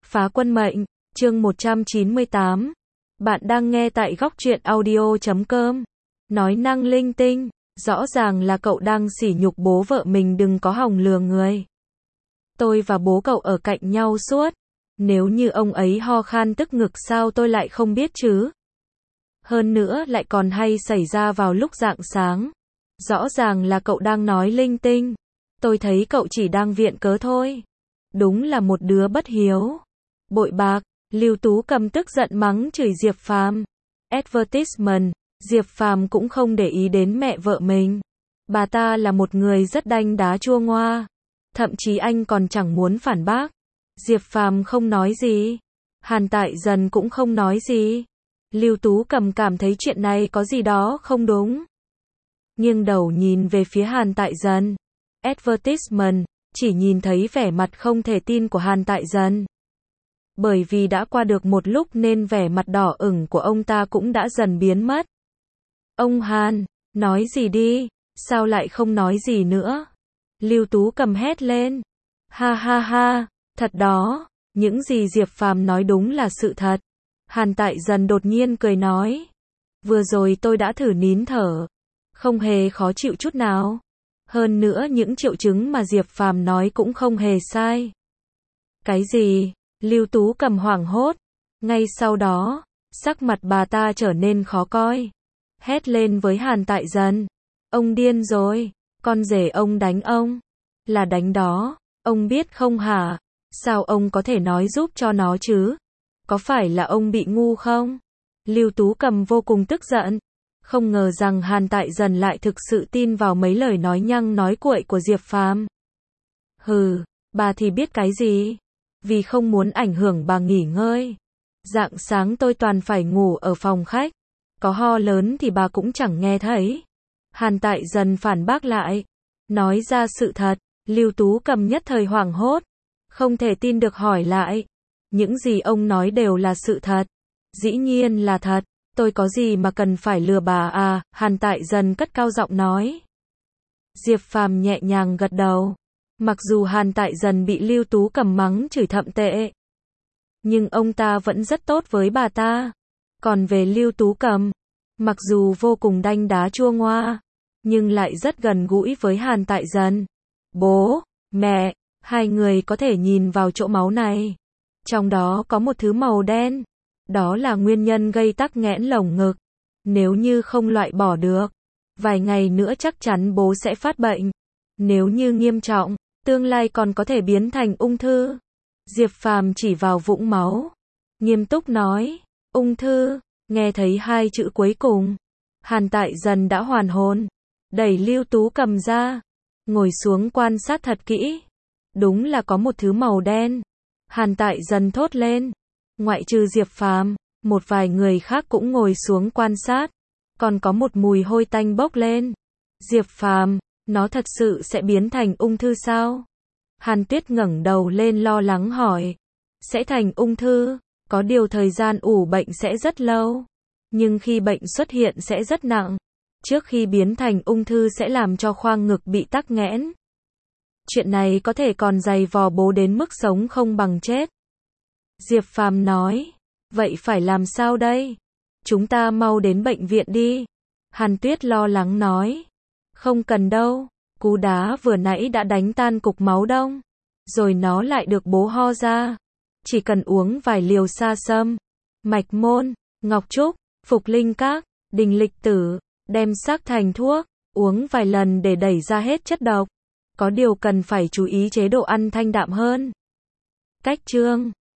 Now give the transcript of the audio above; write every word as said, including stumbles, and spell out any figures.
Phá quân mệnh, chương một trăm chín mươi tám. Bạn đang nghe tại góc truyện audio chấm com. Nói năng linh tinh, rõ ràng là cậu đang sỉ nhục bố vợ mình, đừng có hòng lừa người. Tôi và bố cậu ở cạnh nhau suốt. Nếu như ông ấy ho khan tức ngực sao tôi lại không biết chứ? Hơn nữa lại còn hay xảy ra vào lúc rạng sáng. Rõ ràng là cậu đang nói linh tinh. Tôi thấy cậu chỉ đang viện cớ thôi. Đúng là một đứa bất hiếu. Bội bạc, Lưu Tú Cầm tức giận mắng chửi Diệp Phàm. Advertisement, Diệp Phàm cũng không để ý đến mẹ vợ mình. Bà ta là một người rất đanh đá chua ngoa. Thậm chí anh còn chẳng muốn phản bác. Diệp Phàm không nói gì. Hàn Tại Dần cũng không nói gì. Lưu Tú Cầm cảm thấy chuyện này có gì đó không đúng. Nghiêng đầu nhìn về phía Hàn Tại Dần. Advertisement, chỉ nhìn thấy vẻ mặt không thể tin của Hàn Tại Dần. Bởi vì đã qua được một lúc nên vẻ mặt đỏ ửng của ông ta cũng đã dần biến mất. Ông Hàn, nói gì đi, sao lại không nói gì nữa? Lưu Tú Cầm hét lên. Ha ha ha, thật đó, những gì Diệp Phàm nói đúng là sự thật. Hàn Tại Dần đột nhiên cười nói. Vừa rồi tôi đã thử nín thở. Không hề khó chịu chút nào. Hơn nữa những triệu chứng mà Diệp Phàm nói cũng không hề sai. Cái gì? Lưu Tú Cầm hoảng hốt. Ngay sau đó, sắc mặt bà ta trở nên khó coi. Hét lên với Hàn Tại Dần. Ông điên rồi, con rể ông đánh ông. Là đánh đó, ông biết không hả? Sao ông có thể nói giúp cho nó chứ? Có phải là ông bị ngu không? Lưu Tú Cầm vô cùng tức giận. Không ngờ rằng Hàn Tại Dần lại thực sự tin vào mấy lời nói nhăng nói cuội của Diệp Phàm. Hừ, bà thì biết cái gì? Vì không muốn ảnh hưởng bà nghỉ ngơi. Rạng sáng tôi toàn phải ngủ ở phòng khách. Có ho lớn thì bà cũng chẳng nghe thấy. Hàn Tại Dần phản bác lại. Nói ra sự thật, Lưu Tú Cầm nhất thời hoảng hốt. Không thể tin được hỏi lại. Những gì ông nói đều là sự thật. Dĩ nhiên là thật. Tôi có gì mà cần phải lừa bà à? Hàn Tại Dần cất cao giọng nói. Diệp Phàm nhẹ nhàng gật đầu. Mặc dù Hàn Tại Dần bị Lưu Tú Cầm mắng chửi thậm tệ, nhưng ông ta vẫn rất tốt với bà ta. Còn về Lưu Tú Cầm, mặc dù vô cùng đanh đá chua ngoa, nhưng lại rất gần gũi với Hàn Tại Dần. Bố, mẹ, hai người có thể nhìn vào chỗ máu này. Trong đó có một thứ màu đen. Đó là nguyên nhân gây tắc nghẽn lồng ngực. Nếu như không loại bỏ được, vài ngày nữa chắc chắn bố sẽ phát bệnh. Nếu như nghiêm trọng, tương lai còn có thể biến thành ung thư. Diệp Phàm chỉ vào vũng máu, nghiêm túc nói. Ung thư, nghe thấy hai chữ cuối cùng. Hàn Tại Dần đã hoàn hồn. Đẩy Lưu Tú Cầm ra. Ngồi xuống quan sát thật kỹ. Đúng là có một thứ màu đen. Hàn Tại Dần thốt lên. Ngoại trừ Diệp Phàm, một vài người khác cũng ngồi xuống quan sát. Còn có một mùi hôi tanh bốc lên. Diệp Phàm, nó thật sự sẽ biến thành ung thư sao? Hàn Tuyết ngẩng đầu lên lo lắng hỏi. Sẽ thành ung thư, có điều thời gian ủ bệnh sẽ rất lâu. Nhưng khi bệnh xuất hiện sẽ rất nặng. Trước khi biến thành ung thư sẽ làm cho khoang ngực bị tắc nghẽn. Chuyện này có thể còn dày vò bố đến mức sống không bằng chết. Diệp Phàm nói. Vậy phải làm sao đây? Chúng ta mau đến bệnh viện đi. Hàn Tuyết lo lắng nói. Không cần đâu. Cú đá vừa nãy đã đánh tan cục máu đông. Rồi nó lại được bố ho ra. Chỉ cần uống vài liều sa sâm, mạch môn, ngọc trúc, phục linh các, đình lịch tử, đem sắc thành thuốc, uống vài lần để đẩy ra hết chất độc. Có điều cần phải chú ý chế độ ăn thanh đạm hơn. Cách chương